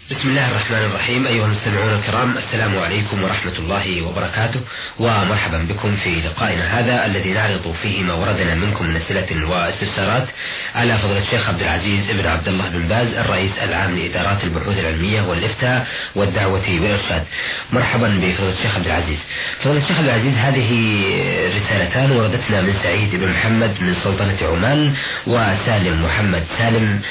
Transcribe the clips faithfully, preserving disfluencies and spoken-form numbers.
بسم الله الرحمن الرحيم. أيها المستمعون الكرام، السلام عليكم ورحمة الله وبركاته، ومرحبا بكم في لقائنا هذا الذي نعرض فيه ما وردنا منكم من أسئلة واستفسارات على فضيلة الشيخ عبد العزيز بن عبد الله بن باز، الرئيس العام لإدارات البحوث العلمية والإفتاء والدعوة والإرشاد. مرحبا بفضيلة الشيخ عبد العزيز. فضيلة الشيخ عبد العزيز، هذه رسالتان وردتنا من سعيد بن محمد من سلطنة عمان، وسالم محمد سالم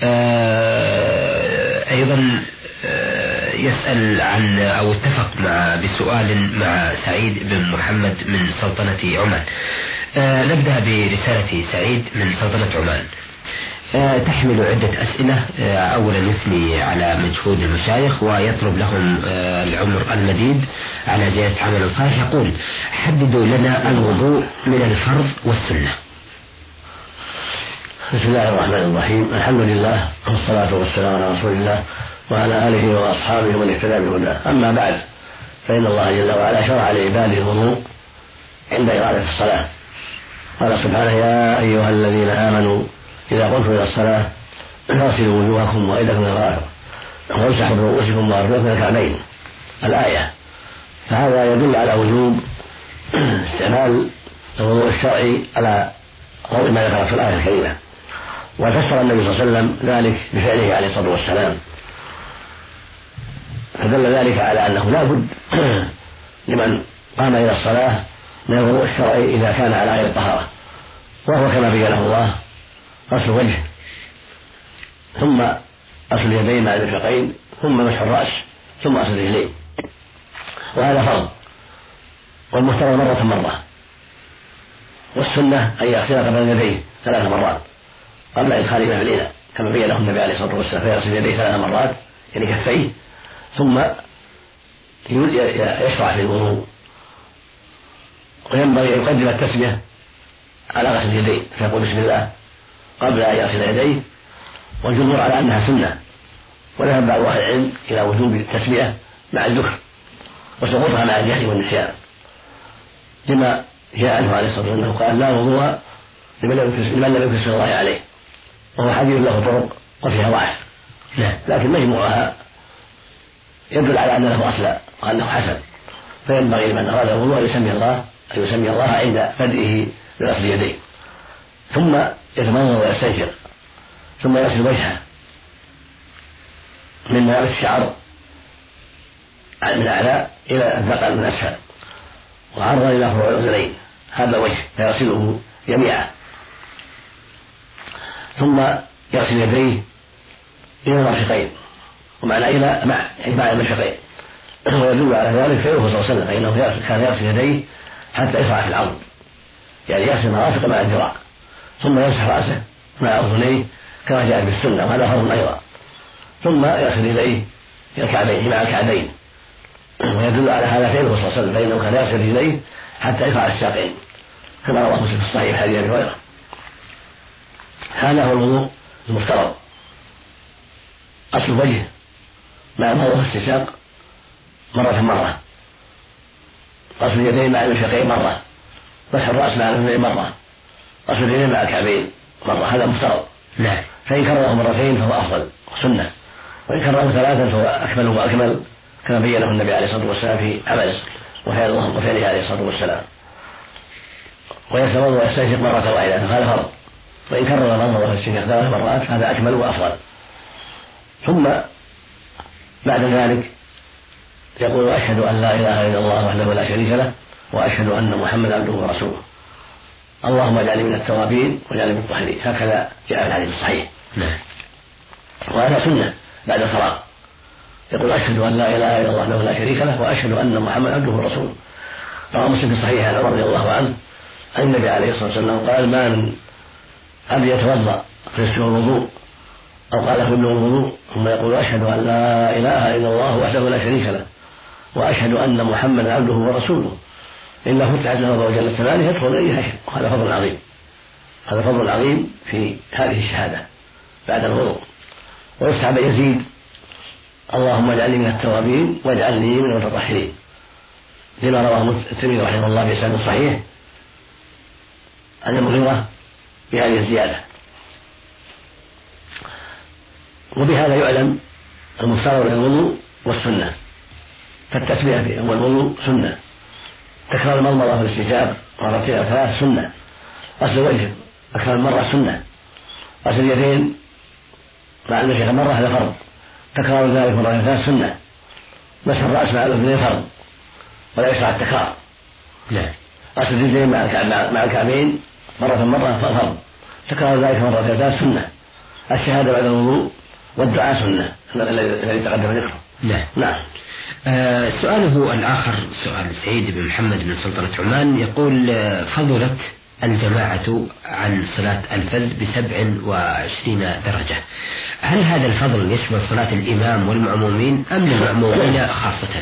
أيضا يسأل عن أو اتفق مع بسؤال مع سعيد بن محمد من سلطنة عمان. نبدأ برسالة سعيد من سلطنة عمان، تحمل عدة أسئلة. أولا يثني على مجهود المشايخ ويطلب لهم العمر المديد على زيادة عمل صالح. يقول: حددوا لنا الوضوء من الفرض والسنة. بسم الله الرحمن الرحيم. الحمد لله والصلاة والسلام على رسول الله وعلى آله وأصحابه ومن اهتدى بهداه. أما بعد، فإن الله جل وعلا شرع لعباده الوضوء عند إرادة الصلاة. قال سبحانه: يا أيها الذين آمنوا إذا قمتم إلى الصلاة فاغسلوا وجوهكم وأيديكم إلى المرافق وامسحوا برؤوسكم وأرجلكم إلى الكعبين، الآية. فهذا يدل على وجوب استعمال الوضوء الشرعي على ضوء ما ذكر في الآية الكريمة، وفسر النبي صلى الله عليه وسلم ذلك بفعله عليه الصلاة والسلام، فدل ذلك على أنه لا بد لمن قام إلى الصلاة من الوضوء الشرعي إذا كان على غير الطهارة، وهو كما بينه الله: غسل وجه، ثم غسل اليدين مع المرفقين، ثم مسح الرأس، ثم غسل الرجلين، وهذا فرض، والمفترض مرة مرة. والسنة أن يغسل قبل اليدين ثلاث مرات قبل إدخال ما في الإناء، كما بينه النبي عليه الصلاة والسلام، فيغسل يديه ثلاث مرات يعني كفيه، ثم يشرع في الوضوء. وينبغي أن يقدم التسمية على غسل اليدين، فيقول بسم الله قبل أن يغسل يديه، والجمهور على أنها سنة، وذهب بعض أهل العلم إلى وجوب التسمية مع الذكر وسقوطها مع الجهل والنسيان، لما جاء عنه عليه الصلاة والسلام قال: لا وضوء لمن لم يذكر اسم الله عليه، وهو حديث له طرق وفيها ضعف، لكن مجموعها يدل على أن له أصلا وأنه حسن. فينبغي لمن أراد الوضوء أن يسمي الله أن يسمي الله عند بدئه بغسل يديه، ثم يتمضمض ويستنشق، ثم يغسل وجهه من منابت الشعر من أعلى إلى الذقن من أسفل، وعرضا إلى فروع الأذنين، هذا الوجه فيغسله جميعا، ثم يغسل يديه إلى المرفقين، ومعنى إلى مع مع المرفقين. ويدل على ذلك فعله صلى الله عليه وسلم، فإنه كان يغسل يديه حتى يصعد في الأرض، يعني يغسل المرافق مع الذراع، ثم يمسح رأسه مع أذنيه كما جاء بالسنة، وهذا فرض أيضا، ثم يغسل يديه إلى الكعبين مع الكعبين. ويدل على هذا فعله صلى الله عليه وسلم، فإنه كان يغسل يديه حتى يصعد الساقين، كما رواه مسلم في الصحيح حديث أبي هريرة. هذا هو الوضوء المفترض: غسل الوجه مع المضمضة والاستنشاق مرة مرة، غسل اليدين مع المرفقين مرة، مسح الرأس مع الأذنين مرة، غسل اليدين مع الكعبين مرة، هذا مفترض. نعم. فإن كرره مرتين فهو أفضل وسنة، وإن كرره ثلاثا فهو أكمل وأكمل، كما بينه النبي عليه الصلاة والسلام في عمله وفعله عليه الصلاة والسلام. ويتوضأ ويستنشق مرة واحدة، هذا فرض. وإن كرر المضمضة والاستنشاق ثلاث مرات هذا أكمل وأفضل. ثم بعد ذلك يقول: أشهد أن لا إله إلا الله وحده لا شريك له، وأشهد أن محمدا عبده ورسوله، اللهم اجعلني من التوابين واجعلني من المطهرين، هكذا جاء في الحديث الصحيح. نعم. وهذا سنة بعد الفراغ، يقول: أشهد أن لا إله إلا الله وحده لا شريك له، وأشهد أن محمدا عبده ورسوله. رواه مسلم في صحيح عن عمر رضي الله عنه أن النبي عليه الصلاة والسلام قال: ما من عبد يتوضأ فيسبغ الوضوء أو قال كله الوضوء ثم يقول: أشهد أن لا إله إلا الله وحده لا شريك له، وأشهد أن محمدا عبده ورسوله، إلا فتحت له أبواب جنة الثمانية يدخل إليها شيء. وهذا فضل عظيم، هذا فضل عظيم في هذه الشهادة بعد الوضوء. ويستحب يزيد: اللهم اجعلني من التوابين واجعلني من المتطهرين، لما رواه الترمذي رحمه الله بإسناد صحيح عن المغيرة بهذه الزيادة. وبهذا يعلم المفترض الوضوء والسنة، فالتسمية في أول الوضوء سنة، تكرار المضمضة والاستنشاق مرتين أو ثلاث سنة، غسل الوجه أكثر من مرة سنة، غسل اليدين مع المشيخة مرة هذا فرض، تكرار ذلك مرة ثلاث سنة، مسح الرأس مع الأذنين فرض ولا يشرع التكرار. نعم. غسل الرجلين مع الكعبين مرة مرة فرض، تكرار ذلك مرة ثلاث سنة، الشهادة بعد الوضوء والدعاء سنة الذي تقدم ذكره. نعم. نعم. آه سؤاله الآخر سؤال سعيد بن محمد بن سلطنة عمان يقول آه فضلت الجماعة عن صلاة الفذ بسبع وعشرين درجة، هل هذا الفضل يشمل صلاة الإمام والمأمومين أم للمأمومين خاصة؟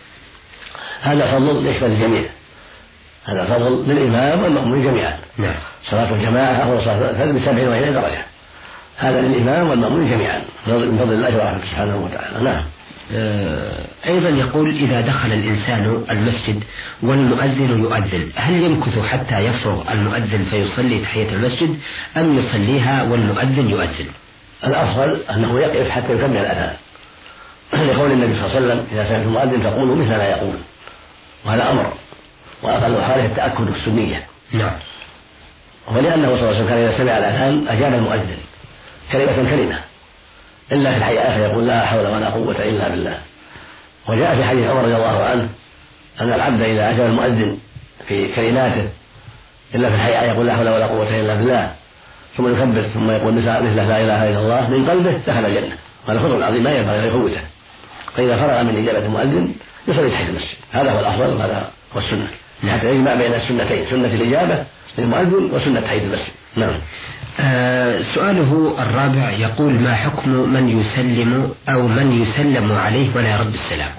هذا فضل يشمل الجميع، هذا فضل للإمام والمأمومين جميعا. نعم. صلاة الجماعة أو صلاة الفذ بسبع وعشرين درجة، هذا للإمام والمأمومين جميعا من فضل الله ورحمته سبحانه وتعالى. نعم. أيضا يقول إذا دخل الإنسان المسجد والمؤذن يؤذن هل يمكث حتى يفرغ المؤذن فيصلي تحية المسجد أم يصليها والمؤذن يؤذن؟ الأفضل أنه يقف حتى يكمل الأذان، لقول النبي صلى الله عليه وسلم إذا سمعتم المؤذن فقولوا مثل ما يقول، وهذا أمر وأقل حاله التأكد السنية. نعم. ولأنه صلى الله عليه وسلم كان إذا سمع الأذان أجاب المؤذن كلمة كلمة، إلا في الحياة فيقول لا حول ولا قوة إلا بالله. وجاء في حديث عمر رضي الله عنه أن العبد إذا أجاب المؤذن في كلماته إلا في الحياة يقول لا حول ولا قوة إلا بالله ثم يكبر ثم يقول مثل لا إله إلا الله من قلبه دخل الجنة، وهذا فضل عظيم ما ينبغي أن يفوته. فإذا فرغ من إجابة المؤذن يصلي تحية المسجد، هذا هو الأفضل وهذا هو السنة، حتى يجمع بين السنتين، سنة الإجابة للمؤذن وسنة تحية المسجد. نعم. آه سؤاله الرابع يقول ما حكم من يسلم أو من يسلم عليه ولا يرد السلام؟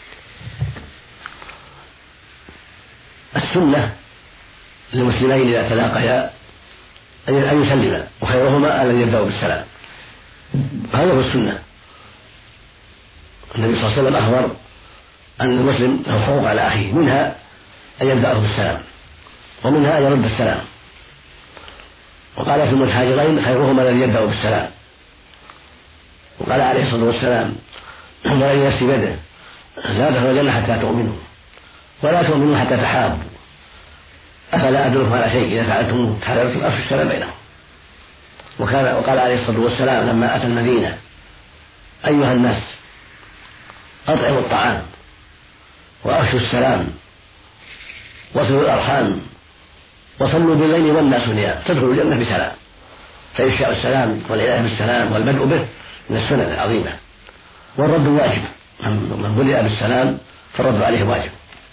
السنة للمسلمين إذا تلاقيا أن يسلما، وخيرهما الذي يبدأ بالسلام، هذا هو السنة. النبي صلى الله عليه وسلم أخبر أن المسلم له حقوق على أخيه، منها أن يبدأه بالسلام ومنها أن يرد السلام، وقال في المتهاجرين خيرهما الذي يبدأ بالسلام، وقال عليه الصلاة والسلام والذي نفسي بيده لا تدخلوا الجنة حتى تؤمنوا ولا تؤمنوا حتى تحابوا، أفلا أدلكم على شيء إذا فعلتم تحاببتم أفشوا السلام بينهم. وكان وقال عليه الصلاة والسلام لما أتى المدينة أيها الناس أطعموا الطعام وأفشوا السلام وصلوا الأرحام وصلوا بالليل والناس نيام تدخلوا الجنة بسلام. فإفشاء السلام والعناية بالسلام والبدء به من السنن العظيمة، والرد واجب، من بدأ بالسلام فالرد عليه واجب،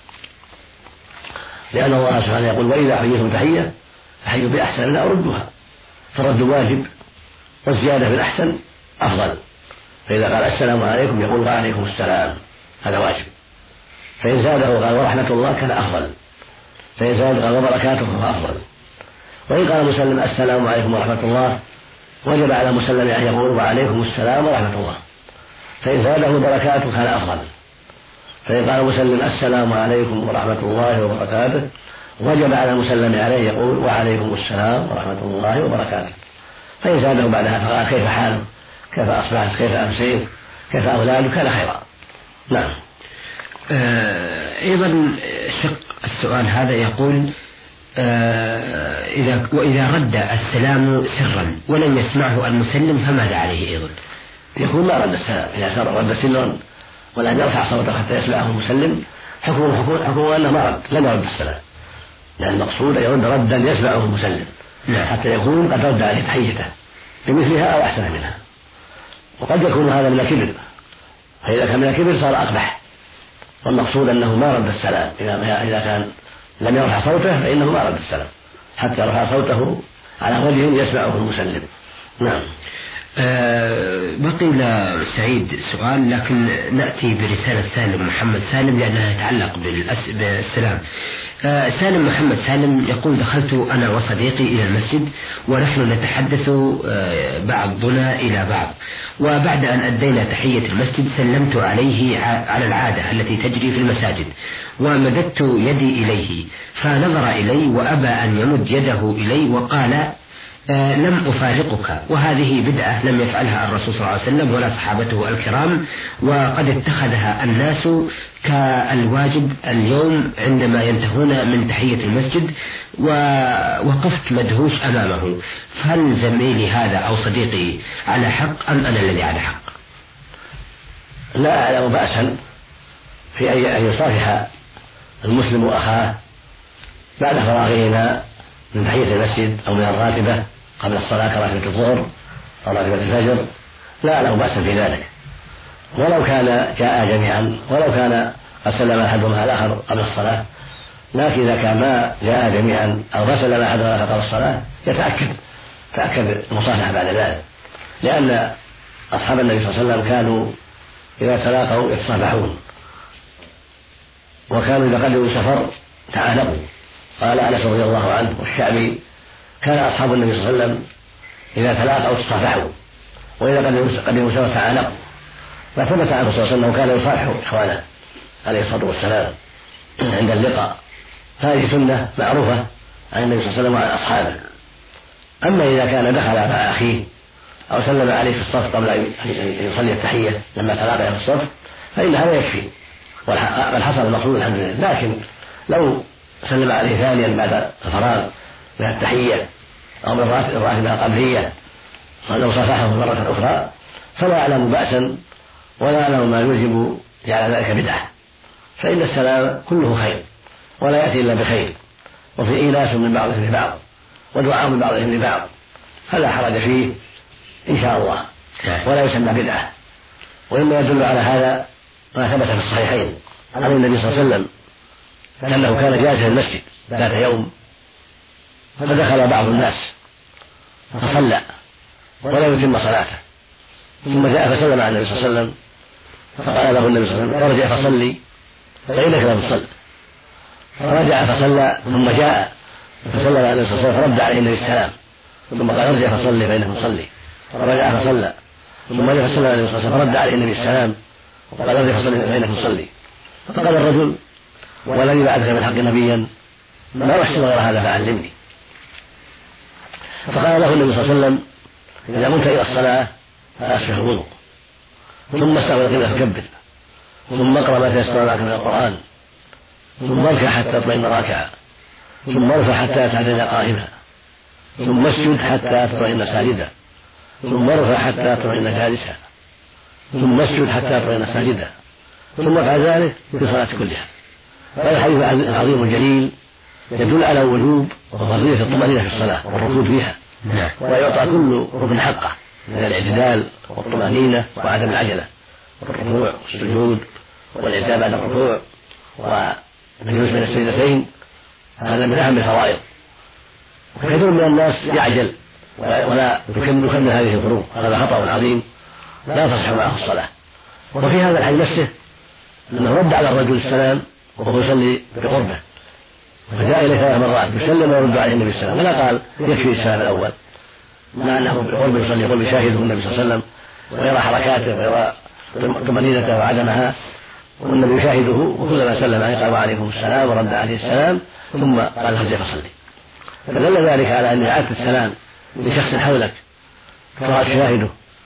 لأن الله سبحانه يقول وإذا حييتم تحية فحيوا بأحسن منها أو ردوها، فالرد واجب والزيادة بالأحسن أفضل. فإذا قال السلام عليكم يقول وعليكم السلام، هذا واجب. فإن زاده قال ورحمة الله كان أفضل، فإن زاد قال وبركاته فهو أفضل. وإن قال مسلم السلام عليكم ورحمة الله وجب على مسلم أن يقول وعليكم السلام ورحمة الله، فإن زاده بركاته كان أفضل. فإن قال مسلم السلام عليكم ورحمة الله وبركاته وجب على المسلم عليه يقول وعليكم السلام ورحمة الله وبركاته. فإن زاده بعدها فقال كيف حالك، كيف أصبحت، كيف أمسيت، كيف أولادك، كان خيرا. نعم. أيضا شق السؤال هذا يقول إذا وإذا رد السلام سرا ولم يسمعه المسلم فماذا عليه أيضا؟ يكون ما رد السلام، إذا رد سرا ولم يرفع صوته حتى يسمعه المسلم حكمه حكمه حكمه أنه ما رد، لم يرد السلام، لأن المقصود أن يرد ردا يسمعه المسلم حتى يكون قد رد عليه تحيته بمثلها أو أحسن منها. وقد يكون هذا من الكبر، فإذا كان من الكبر صار أقبح، والمقصود أنه ما رد السلام، إذا كان لم يرفع صوته فإنه ما رد السلام حتى يرفع صوته على وجه يسمعه المسلم. نعم. أه بقي لسعيد سؤال، لكن نأتي برسالة سالم محمد سالم لأنها تتعلق بالسلام. أه سالم محمد سالم يقول دخلت أنا وصديقي إلى المسجد ونحن نتحدث أه بعضنا إلى بعض، وبعد أن أدينا تحية المسجد سلمت عليه على العادة التي تجري في المساجد ومددت يدي إليه، فنظر إلي وأبى أن يمد يده إلي وقال آه لم أفارقك، وهذه بدعة لم يفعلها الرسول صلى الله عليه وسلم ولا صحابته الكرام، وقد اتخذها الناس كالواجب اليوم عندما ينتهون من تحية المسجد، ووقفت مدهوش أمامه. فهل زميلي هذا أو صديقي على حق أم أنا الذي على حق؟ لا أعلم بأسا في أن يصافح المسلم أخاه بعد فراغهما من تحية المسجد أو من الراتبة قبل الصلاة كراتبة الظهر أو راتبة الفجر، لا أعلم بأسا في ذلك، ولو كان جاء جميعا، ولو كان قد سلم أحدهما الآخر قبل الصلاة. لكن إذا كان ما جاء جميعا أو ما سلم أحدهما قبل الصلاة يتأكد تأكد المصافحة بعد ذلك، لأن أصحاب النبي صلى الله عليه وسلم كانوا إذا تلاقوا يتصافحون، وكانوا إذا قدموا سفر تعانقوا. قال أنس رضي الله عنه والشعبي: كان أصحاب النبي صلى الله عليه وسلم إذا تلاقوا تصافحوا، وإذا قدموا سفر تعانقوا. فثبت عنه صلى الله عليه وسلم كان يصافح إخوانه عليه الصلاة والسلام عند اللقاء. هذه سنة معروفة عن النبي صلى الله عليه وسلم وعن أصحابه. أما إذا كان دخل مع أخيه أو سلم عليه في الصف قبل أن يصلي التحية لما تلاقى في الصف فإن هذا يكفي، بل حصل المقصود الحمد لله. لكن لو سلم عليه ثانيا بعد الفراغ من التحية أو من الراتبة القبلية لو صافحه مرة أخرى فلا يعلم بأسا ولا يعلم ما يوجب على ذلك بدعة، فإن السلام كله خير ولا يأتي إلا بخير، وفي إيلاس من بعضهم لبعض ودعاء من بعضهم لبعض، فلا حرج فيه إن شاء الله ولا يسمى بدعة. وإما يدل على هذا ما ثبت في الصحيحين عن النبي صلى الله عليه وسلم أنه كان جالسا في المسجد ذات يوم فدخل بعض الناس فصلى ولم يتم صلاته، ثم جاء فسلم على النبي صلى الله عليه وسلم فقال له النبي صلى الله عليه وسلم: ارجع فصلي فإنك لم تصل. فرجع فصلى ثم جاء فسلم على النبي صلى الله عليه وسلم فرد عليه النبي السلام، ثم قال: ارجع فصلي فإنك تصلي. فرجع فصلى ثم جاء فسلم على النبي صلى الله عليه وسلم فرد عليه النبي السلام وقال: ارجع فصلي فإنك تصلي. فقال الرجل: والذي بعدك من حق نبيا ما أحسن غير هذا فعلمني. فقال له النبي صلى الله عليه وسلم: إذا قمت إلى الصلاة فأسبغ الوضوء، ثم استقبل القبلة فكبر، ثم اقرأ ما تيسر معك من القرآن، ثم اركع حتى تطمئن راكعا، ثم ارفع حتى تعتدل قائما، ثم اسجد حتى تطمئن ساجدا، ثم ارفع حتى تطمئن جالسا، ثم اسجد حتى تطمئن ساجدا، ثم افعل ذلك في الصلاة كلها. هذا الحديث العظيم الجليل يدل على وجوب وفضيلة الطمأنينة في الصلاة والركوع فيها، ويعطى كل ركن حقه من الاعتدال والطمأنينة وعدم العجلة والركوع والسجود والإعتدال بعد الركوع والجلوس بين السجدتين. هذا من أهم الفرائض، وكثير من الناس يعجل ولا يكمل هذه الفروض، هذا خطأ عظيم لا تصح معه الصلاة. وفي هذا الحديث نفسه أنه رد على الرجل السلام وهو يصلي بقربه، فجاء إليه ثلاث مرات يسلم ويرد عليه النبي السلام، ولا قال يكفي السلام الأول، مع أنه بقربه يصلي قرب يشاهده النبي صلى الله عليه وسلم ويرى حركاته ويرى طمأنينته وعدمها، والنبي يشاهده وكلما سلم عليه قال: وعليكم السلام، ورد عليه السلام، ثم قال: ارجع فصلي. فدل ذلك على أن إعادة السلام لشخص حولك ترى تشاهده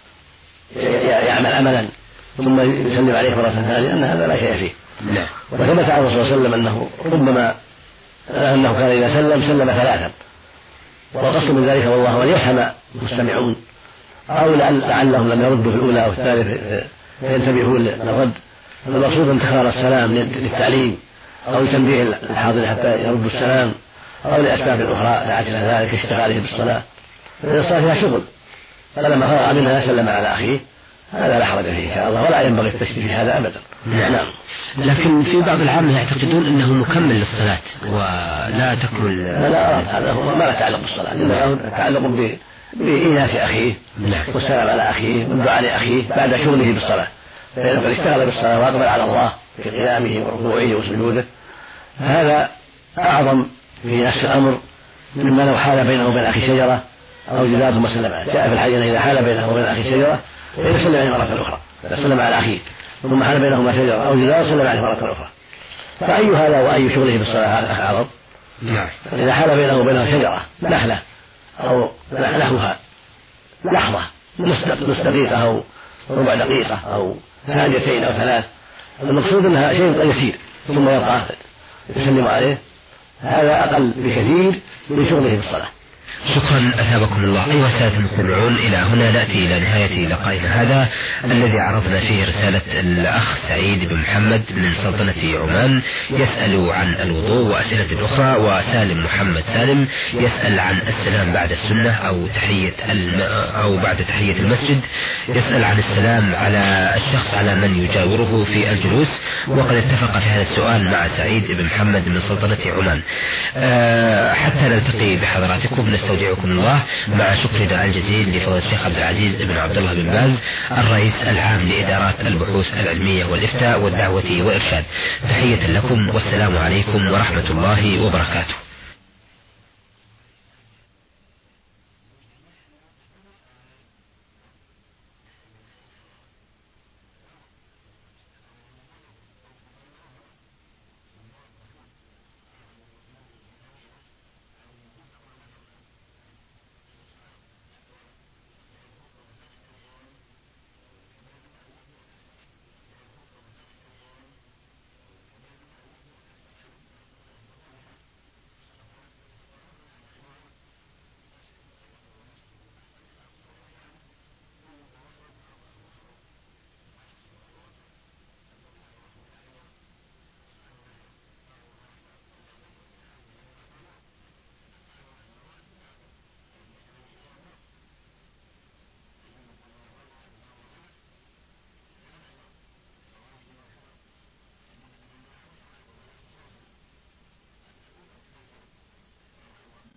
يعمل عملا ثم يسلم عليك مرة ثانية أن هذا لا شيء فيه. وثبت عن الرسول صلى الله عليه وسلم أنه ربما أنه كان إذا سلم سلم ثلاثا، والقصد من ذلك والله أن يفهم المستمعون أو لعلهم لم يردوا في الأولى أو الثالثة فينتبهون للرد. المقصود أن تكرار السلام للتعليم أو لتنبيه الحاضر حتى يردوا السلام أو لأسباب أخرى دعت إلى ذلك كاشتغاله بالصلاة، فإذا صار فيها شغل فلما فرغ منها سلم على أخيه، هذا لا حرج فيه إن شاء الله، ولا ينبغي التشديد في هذا أبدا. نعم. لكن في بعض العامة يعتقدون أنه مكمل للصلاة ولا تكمل. لا لا، هذا هو ما له تعلق بالصلاة، إنما تعلق بإيناس أخيه والسلام على أخيه والدعاء لأخيه بعد شغله بالصلاة، فإذا قد اشتغل بالصلاة وأقبل على الله في قيامه وركوعه وسجوده هذا أعظم في نفس الأمر مما لو حال بينه وبين أخي شجرة أو جدار ثم سلم عليه. جاء في الحديث إذا حال بينه وبين أخي شجرة فإذا سلم عليه مرة أخرى، إذا سلم على أخيه ثم حال بينهما شجرة أو جدار سلم عليه مرة أخرى، فأي هذا وأي شغله بالصلاة هذا أعظم؟ إذا حال بينه وبينها شجرة نخلة أو نحوها لحظة، نصف دقيقة أو ربع دقيقة أو ثانيتين أو ثلاث، المقصود أنها شيء يسير ثم يبقى يسلم عليه، هذا أقل بكثير من شغله في الصلاة. شكرا أثابكم الله. أيها السادة المستمعون، إلى هنا نأتي إلى نهاية لقائنا هذا الذي عرضنا فيه رسالة الأخ سعيد بن محمد من سلطنة عمان يسأل عن الوضوء وأسئلة أخرى، وسالم محمد سالم يسأل عن السلام بعد السنة أو تحية الم... أو بعد تحية المسجد، يسأل عن السلام على الشخص على من يجاوره في الجلوس، وقد اتفق في هذا السؤال مع سعيد بن محمد من سلطنة عمان. أه حتى نلتقي بحضراتكم نستودعكم الله، مع شكرنا الجزيل لفضيلة الشيخ عبد العزيز بن عبد الله بن باز الرئيس العام لإدارات البحوث العلمية والإفتاء والدعوة والإرشاد. تحية لكم والسلام عليكم ورحمة الله وبركاته.